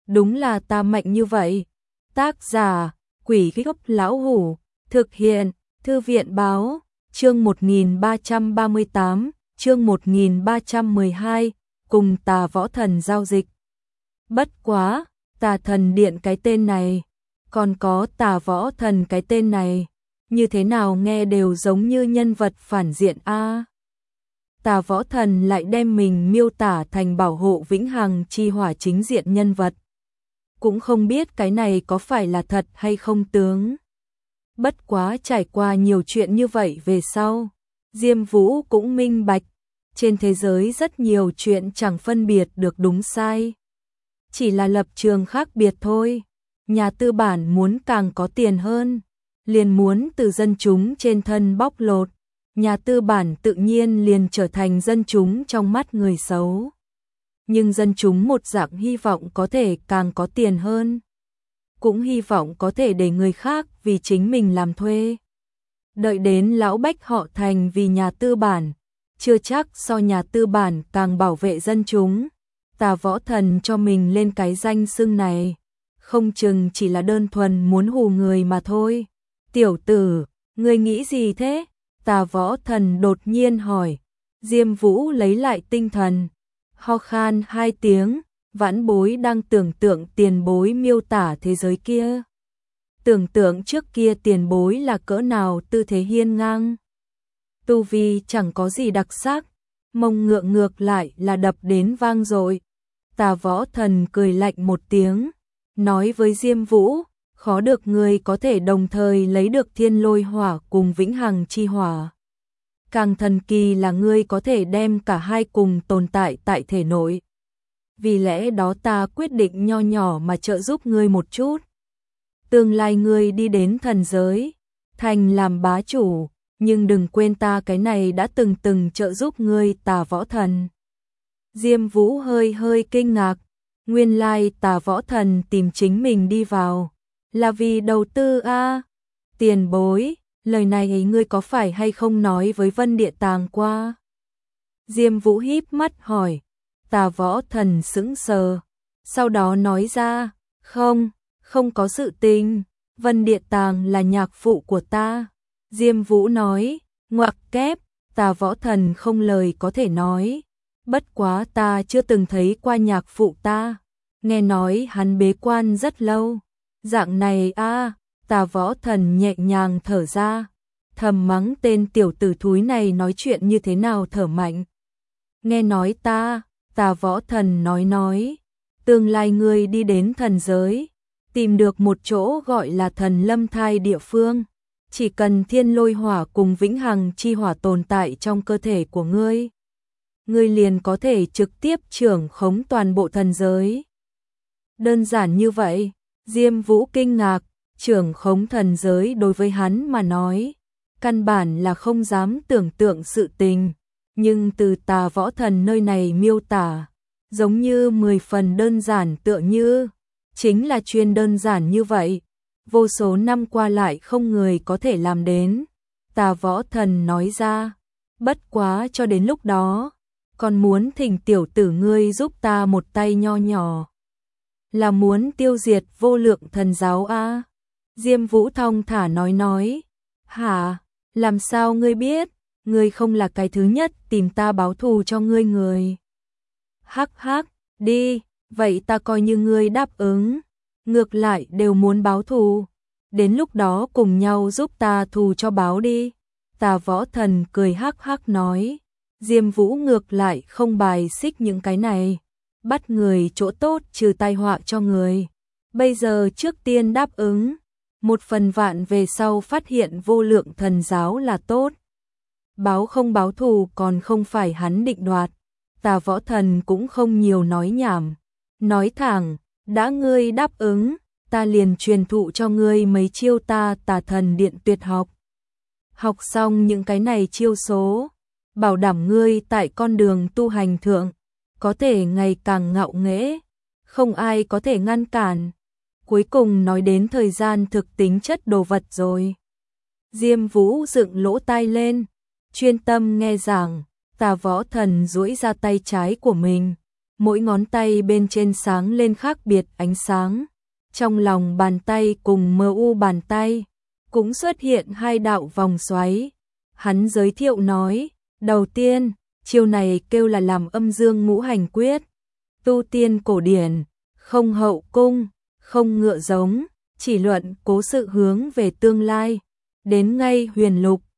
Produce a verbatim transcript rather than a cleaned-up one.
đúng là ta mạnh như vậy. Tác giả, Quỷ Gốc Lão Hủ, thực hiện, Thư viện Báo, chương một nghìn ba trăm ba mươi tám, chương một nghìn ba trăm mười hai, cùng Tà Võ Thần giao dịch. Bất quá, Tà Thần Điện cái tên này, còn có Tà Võ Thần cái tên này, như thế nào nghe đều giống như nhân vật phản diện a. Tà Võ Thần lại đem mình miêu tả thành bảo hộ vĩnh hằng chi hỏa chính diện nhân vật. Cũng không biết cái này có phải là thật hay không tướng. Bất quá trải qua nhiều chuyện như vậy về sau, Diêm Vũ cũng minh bạch, trên thế giới rất nhiều chuyện chẳng phân biệt được đúng sai. Chỉ là lập trường khác biệt thôi. Nhà tư bản muốn càng có tiền hơn, liền muốn từ dân chúng trên thân bóc lột. Nhà tư bản tự nhiên liền trở thành dân chúng trong mắt người xấu. Nhưng dân chúng một dạng hy vọng có thể càng có tiền hơn, cũng hy vọng có thể để người khác vì chính mình làm thuê. Đợi đến lão bách họ thành vì nhà tư bản, chưa chắc so nhà tư bản càng bảo vệ dân chúng. Tà Võ Thần cho mình lên cái danh xưng này, không chừng chỉ là đơn thuần muốn hù người mà thôi. Tiểu tử, ngươi nghĩ gì thế? Tà Võ Thần đột nhiên hỏi. Diêm Vũ lấy lại tinh thần, ho khan hai tiếng. Vãn bối đang tưởng tượng tiền bối miêu tả thế giới kia. Tưởng tượng trước kia tiền bối là cỡ nào tư thế hiên ngang. Tu vi chẳng có gì đặc sắc, mông ngựa ngược lại là đập đến vang dội. Tà Võ Thần cười lạnh một tiếng, nói với Diêm Vũ, khó được người có thể đồng thời lấy được thiên lôi hỏa cùng vĩnh hằng chi hỏa. Càng thần kỳ là ngươi có thể đem cả hai cùng tồn tại tại thể nội. Vì lẽ đó ta quyết định nho nhỏ mà trợ giúp ngươi một chút. Tương lai ngươi đi đến thần giới, thành làm bá chủ, nhưng đừng quên ta cái này đã từng từng trợ giúp ngươi. Tà Võ Thần. Diêm Vũ hơi hơi kinh ngạc, nguyên lai Tà Võ Thần tìm chính mình đi vào là vì đầu tư a. À, tiền bối, lời này ấy ngươi có phải hay không nói với Vân Địa Tàng qua? Diêm Vũ híp mắt hỏi. Tà Võ Thần sững sờ, sau đó nói ra, không, không có sự tình, Vân Địa Tàng là nhạc phụ của ta. Diêm Vũ nói, ngoặc kép. Tà Võ Thần không lời có thể nói, bất quá ta chưa từng thấy qua nhạc phụ ta, nghe nói hắn bế quan rất lâu. Dạng này a. À, Tà Võ Thần nhẹ nhàng thở ra, thầm mắng tên tiểu tử thúi này nói chuyện như thế nào thở mạnh. Nghe nói ta, Tà Võ Thần nói nói, tương lai ngươi đi đến thần giới, tìm được một chỗ gọi là Thần Lâm Thai địa phương, chỉ cần thiên lôi hỏa cùng vĩnh hằng chi hỏa tồn tại trong cơ thể của ngươi, ngươi liền có thể trực tiếp trưởng khống toàn bộ thần giới. Đơn giản như vậy? Diêm Vũ kinh ngạc, trưởng khống thần giới đối với hắn mà nói, căn bản là không dám tưởng tượng sự tình. Nhưng từ Tà Võ Thần nơi này miêu tả, giống như mười phần đơn giản, tựa như chính là chuyên đơn giản như vậy. Vô số năm qua lại không người có thể làm đến. Tà Võ Thần nói ra, bất quá cho đến lúc đó, còn muốn thỉnh tiểu tử ngươi giúp ta một tay nho nhỏ. Là muốn tiêu diệt vô lượng thần giáo a? À? Diêm Vũ thong thả nói nói, hả, làm sao ngươi biết? Ngươi không là cái thứ nhất tìm ta báo thù cho ngươi người. Hắc hắc, đi, vậy ta coi như ngươi đáp ứng. Ngược lại đều muốn báo thù, đến lúc đó cùng nhau giúp ta thù cho báo đi. Tà Võ Thần cười hắc hắc nói. Diêm Vũ ngược lại không bài xích những cái này, bắt người chỗ tốt trừ tai họa cho người. Bây giờ trước tiên đáp ứng, một phần vạn về sau phát hiện vô lượng thần giáo là tốt. Báo không báo thù còn không phải hắn định đoạt. Tà Võ Thần cũng không nhiều nói nhảm, nói thẳng, đã ngươi đáp ứng, ta liền truyền thụ cho ngươi mấy chiêu ta Tà Thần Điện tuyệt học. Học xong những cái này chiêu số, bảo đảm ngươi tại con đường tu hành thượng, có thể ngày càng ngạo nghễ, không ai có thể ngăn cản. Cuối cùng nói đến thời gian thực tính chất đồ vật rồi. Diêm Vũ dựng lỗ tai lên, chuyên tâm nghe giảng. Tà Võ Thần duỗi ra tay trái của mình, mỗi ngón tay bên trên sáng lên khác biệt ánh sáng. Trong lòng bàn tay cùng mờ u bàn tay cũng xuất hiện hai đạo vòng xoáy. Hắn giới thiệu nói, đầu tiên, chiêu này kêu là làm âm dương ngũ hành quyết. Tu tiên cổ điển, không hậu cung, không ngựa giống, chỉ luận cố sự hướng về tương lai. Đến ngay huyền lục,